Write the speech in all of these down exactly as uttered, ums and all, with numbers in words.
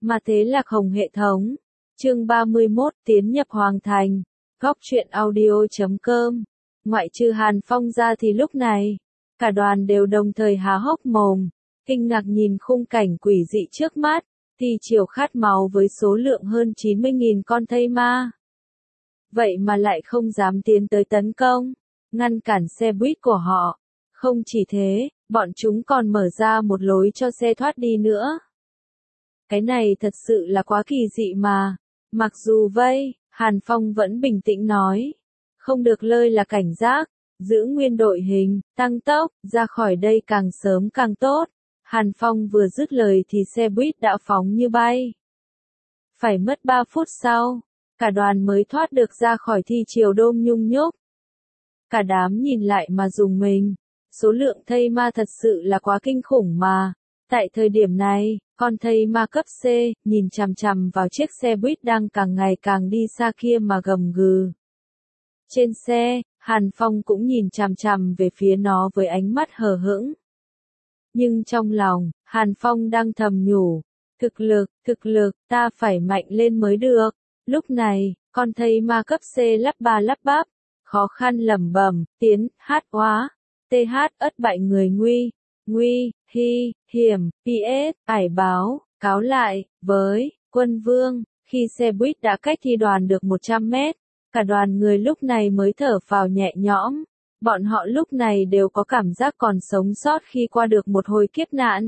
Mà thế Lạc Hồng hệ thống. Chương ba mươi mốt tiến nhập Hoàng Thành. Góc truyện audio chấm com. Ngoại trừ Hàn Phong ra thì lúc này, cả đoàn đều đồng thời há hốc mồm, kinh ngạc nhìn khung cảnh quỷ dị trước mắt, thi chiều khát máu với số lượng hơn chín mươi nghìn con thây ma. Vậy mà lại không dám tiến tới tấn công, ngăn cản xe buýt của họ. Không chỉ thế, bọn chúng còn mở ra một lối cho xe thoát đi nữa. Cái này thật sự là quá kỳ dị mà. Mặc dù vậy, Hàn Phong vẫn bình tĩnh nói. Không được lơi là cảnh giác, giữ nguyên đội hình, tăng tốc, ra khỏi đây càng sớm càng tốt. Hàn Phong vừa dứt lời thì xe buýt đã phóng như bay. Phải mất ba phút sau, cả đoàn mới thoát được ra khỏi thi chiều Đôm Nhung Nhúc. Cả đám nhìn lại mà rùng mình. Số lượng thây ma thật sự là quá kinh khủng mà. Tại thời điểm này, con thây ma cấp C, nhìn chằm chằm vào chiếc xe buýt đang càng ngày càng đi xa kia mà gầm gừ. Trên xe, Hàn Phong cũng nhìn chằm chằm về phía nó với ánh mắt hờ hững. Nhưng trong lòng, Hàn Phong đang thầm nhủ. Thực lực, thực lực, ta phải mạnh lên mới được. Lúc này, con thây ma cấp C lắp ba lắp bắp, khó khăn lẩm bẩm, tiến, hát hóa, th, ất bại người nguy, nguy, hi, hiểm, ps, ải báo, cáo lại, với, quân vương. Khi xe buýt đã cách thi đoàn được một trăm mét, cả đoàn người lúc này mới thở phào nhẹ nhõm. Bọn họ lúc này đều có cảm giác còn sống sót khi qua được một hồi kiếp nạn.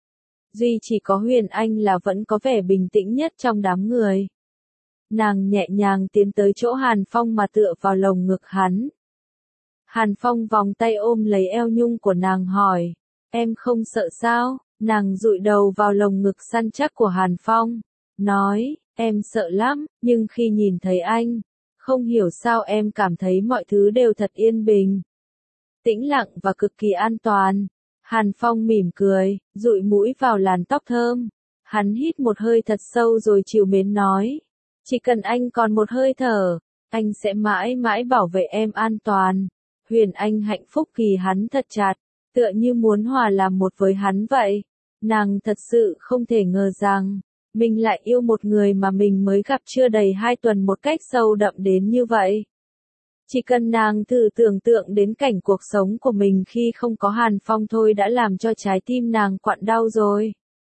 Duy chỉ có Huyền Anh là vẫn có vẻ bình tĩnh nhất trong đám người. Nàng nhẹ nhàng tiến tới chỗ Hàn Phong mà tựa vào lồng ngực hắn. Hàn Phong vòng tay ôm lấy eo nhung của nàng hỏi, em không sợ sao? Nàng dụi đầu vào lồng ngực săn chắc của Hàn Phong, nói, em sợ lắm, nhưng khi nhìn thấy anh, không hiểu sao em cảm thấy mọi thứ đều thật yên bình, tĩnh lặng và cực kỳ an toàn. Hàn Phong mỉm cười, dụi mũi vào làn tóc thơm. Hắn hít một hơi thật sâu rồi trìu mến nói, chỉ cần anh còn một hơi thở, anh sẽ mãi mãi bảo vệ em an toàn. Huyền Anh hạnh phúc kỳ hắn thật chặt, tựa như muốn hòa làm một với hắn vậy. Nàng thật sự không thể ngờ rằng, mình lại yêu một người mà mình mới gặp chưa đầy hai tuần một cách sâu đậm đến như vậy. Chỉ cần nàng thử tưởng tượng đến cảnh cuộc sống của mình khi không có Hàn Phong thôi đã làm cho trái tim nàng quặn đau rồi.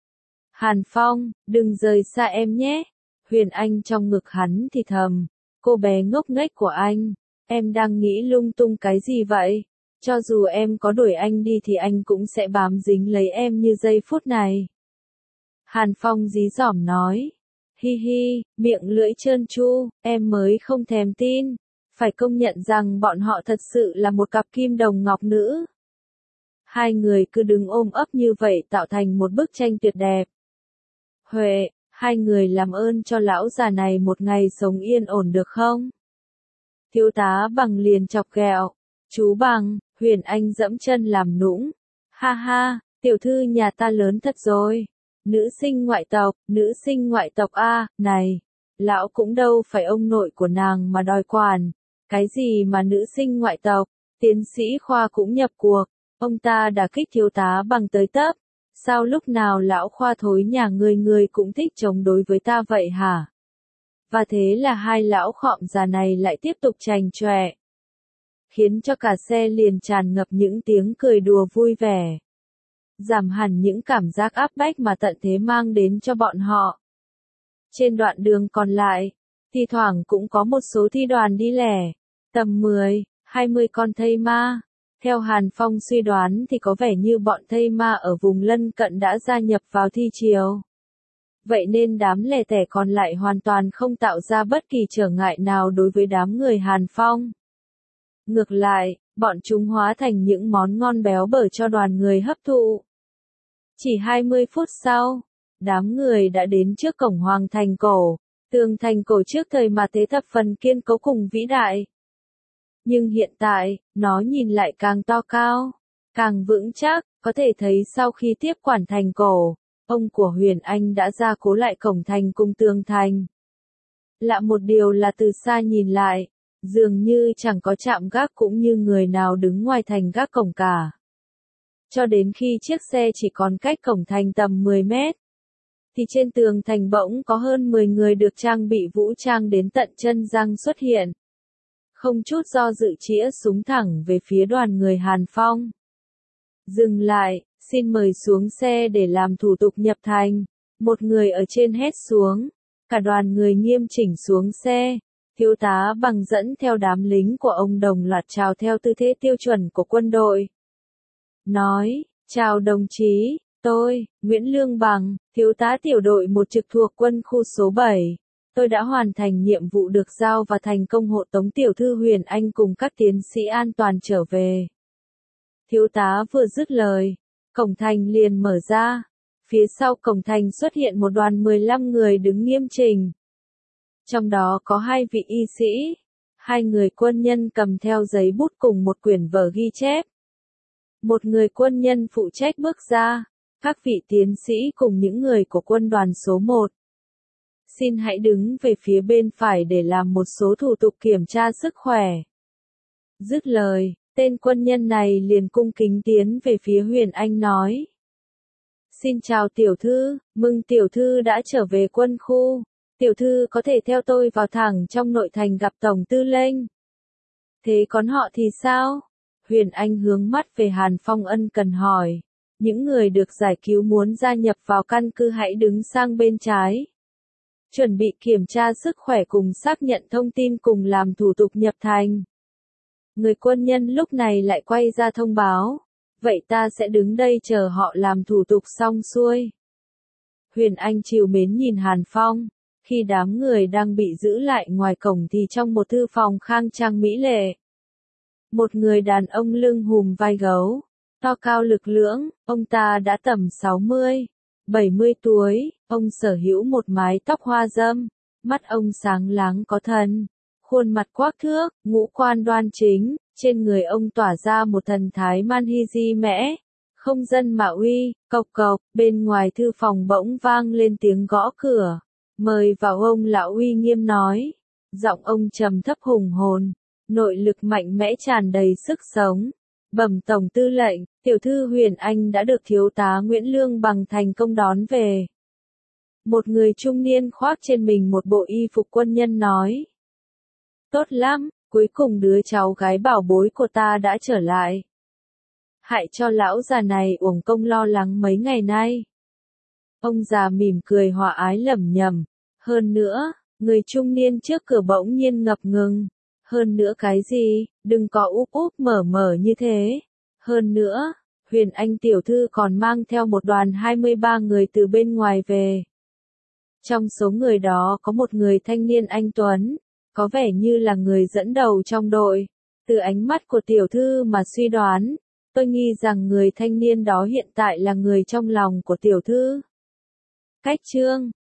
Hàn Phong, đừng rời xa em nhé. Huyền Anh trong ngực hắn thì thầm, cô bé ngốc nghếch của anh, em đang nghĩ lung tung cái gì vậy? Cho dù em có đuổi anh đi thì anh cũng sẽ bám dính lấy em như giây phút này. Hàn Phong dí dỏm nói, hi hi, miệng lưỡi trơn tru, em mới không thèm tin. Phải công nhận rằng bọn họ thật sự là một cặp kim đồng ngọc nữ. Hai người cứ đứng ôm ấp như vậy tạo thành một bức tranh tuyệt đẹp. Huệ, hai người làm ơn cho lão già này một ngày sống yên ổn được không? Thiếu tá Bằng liền chọc ghẹo. Chú Bằng, Huyền Anh dẫm chân làm nũng. Ha ha, tiểu thư nhà ta lớn thật rồi. Nữ sinh ngoại tộc, nữ sinh ngoại tộc a, này. Lão cũng đâu phải ông nội của nàng mà đòi quản. Cái gì mà nữ sinh ngoại tộc, tiến sĩ Khoa cũng nhập cuộc. Ông ta đã kích thiếu tá Bằng tới tấp. Sao lúc nào lão Khoa thối nhà người người cũng thích chống đối với ta vậy hả? Và thế là hai lão khọm già này lại tiếp tục chành chọe, khiến cho cả xe liền tràn ngập những tiếng cười đùa vui vẻ, giảm hẳn những cảm giác áp bách mà tận thế mang đến cho bọn họ. Trên đoạn đường còn lại, thi thoảng cũng có một số thi đoàn đi lẻ, tầm mười, hai mươi con thây ma. Theo Hàn Phong suy đoán thì có vẻ như bọn thây ma ở vùng lân cận đã gia nhập vào thi chiều. Vậy nên đám lẻ tẻ còn lại hoàn toàn không tạo ra bất kỳ trở ngại nào đối với đám người Hàn Phong. Ngược lại, bọn chúng hóa thành những món ngon béo bở cho đoàn người hấp thụ. Chỉ hai mươi phút sau, đám người đã đến trước cổng Hoàng Thành cổ, tường thành cổ trước thời mà thế thập phần kiên cố cùng vĩ đại. Nhưng hiện tại, nó nhìn lại càng to cao, càng vững chắc, có thể thấy sau khi tiếp quản thành cổ, ông của Huyền Anh đã gia cố lại cổng thành cùng tường thành. Lạ một điều là từ xa nhìn lại, dường như chẳng có trạm gác cũng như người nào đứng ngoài thành gác cổng cả. Cho đến khi chiếc xe chỉ còn cách cổng thành tầm mười mét, thì trên tường thành bỗng có hơn mười người được trang bị vũ trang đến tận chân răng xuất hiện. Không chút do dự chĩa súng thẳng về phía đoàn người Hàn Phong. Dừng lại, xin mời xuống xe để làm thủ tục nhập thành. Một người ở trên hét xuống. Cả đoàn người nghiêm chỉnh xuống xe. Thiếu tá Bằng dẫn theo đám lính của ông đồng loạt chào theo tư thế tiêu chuẩn của quân đội. Nói, chào đồng chí, tôi, Nguyễn Lương Bằng, thiếu tá tiểu đội một trực thuộc quân khu số bảy. Tôi đã hoàn thành nhiệm vụ được giao và thành công hộ tống tiểu thư Huyền Anh cùng các tiến sĩ an toàn trở về. Thiếu tá vừa dứt lời, cổng thành liền mở ra. Phía sau cổng thành xuất hiện một đoàn mười lăm người đứng nghiêm chỉnh. Trong đó có hai vị y sĩ, hai người quân nhân cầm theo giấy bút cùng một quyển vở ghi chép. Một người quân nhân phụ trách bước ra, các vị tiến sĩ cùng những người của quân đoàn số một. Xin hãy đứng về phía bên phải để làm một số thủ tục kiểm tra sức khỏe. Dứt lời, tên quân nhân này liền cung kính tiến về phía Huyền Anh nói. Xin chào tiểu thư, mừng tiểu thư đã trở về quân khu. Tiểu thư có thể theo tôi vào thẳng trong nội thành gặp tổng tư lệnh. Thế còn họ thì sao? Huyền Anh hướng mắt về Hàn Phong ân cần hỏi. Những người được giải cứu muốn gia nhập vào căn cứ hãy đứng sang bên trái. Chuẩn bị kiểm tra sức khỏe cùng xác nhận thông tin cùng làm thủ tục nhập thành. Người quân nhân lúc này lại quay ra thông báo. Vậy ta sẽ đứng đây chờ họ làm thủ tục xong xuôi. Huyền Anh trìu mến nhìn Hàn Phong. Khi đám người đang bị giữ lại ngoài cổng thì trong một thư phòng khang trang mỹ lệ. Một người đàn ông lưng hùm vai gấu, to cao lực lưỡng, ông ta đã tầm sáu mươi, bảy mươi tuổi, ông sở hữu một mái tóc hoa râm, mắt ông sáng láng có thần, khuôn mặt quắc thước, ngũ quan đoan chính, trên người ông tỏa ra một thần thái manhiji mẽ, không dân mạo uy, cộc cộc, bên ngoài thư phòng bỗng vang lên tiếng gõ cửa. Mời vào, ông lão uy nghiêm nói, giọng ông trầm thấp hùng hồn, nội lực mạnh mẽ tràn đầy sức sống. Bẩm tổng tư lệnh, tiểu thư Huyền Anh đã được thiếu tá Nguyễn Lương Bằng thành công đón về. Một người trung niên khoác trên mình một bộ y phục quân nhân nói. Tốt lắm, cuối cùng đứa cháu gái bảo bối của ta đã trở lại. Hại cho lão già này uổng công lo lắng mấy ngày nay. Ông già mỉm cười hòa ái lẩm nhẩm. Hơn nữa, người trung niên trước cửa bỗng nhiên ngập ngừng. Hơn nữa cái gì, đừng có úp úp mở mở như thế. Hơn nữa, Huyền Anh tiểu thư còn mang theo một đoàn hai mươi ba người từ bên ngoài về. Trong số người đó có một người thanh niên anh tuấn, có vẻ như là người dẫn đầu trong đội. Từ ánh mắt của tiểu thư mà suy đoán, tôi nghi rằng người thanh niên đó hiện tại là người trong lòng của tiểu thư. Cách chương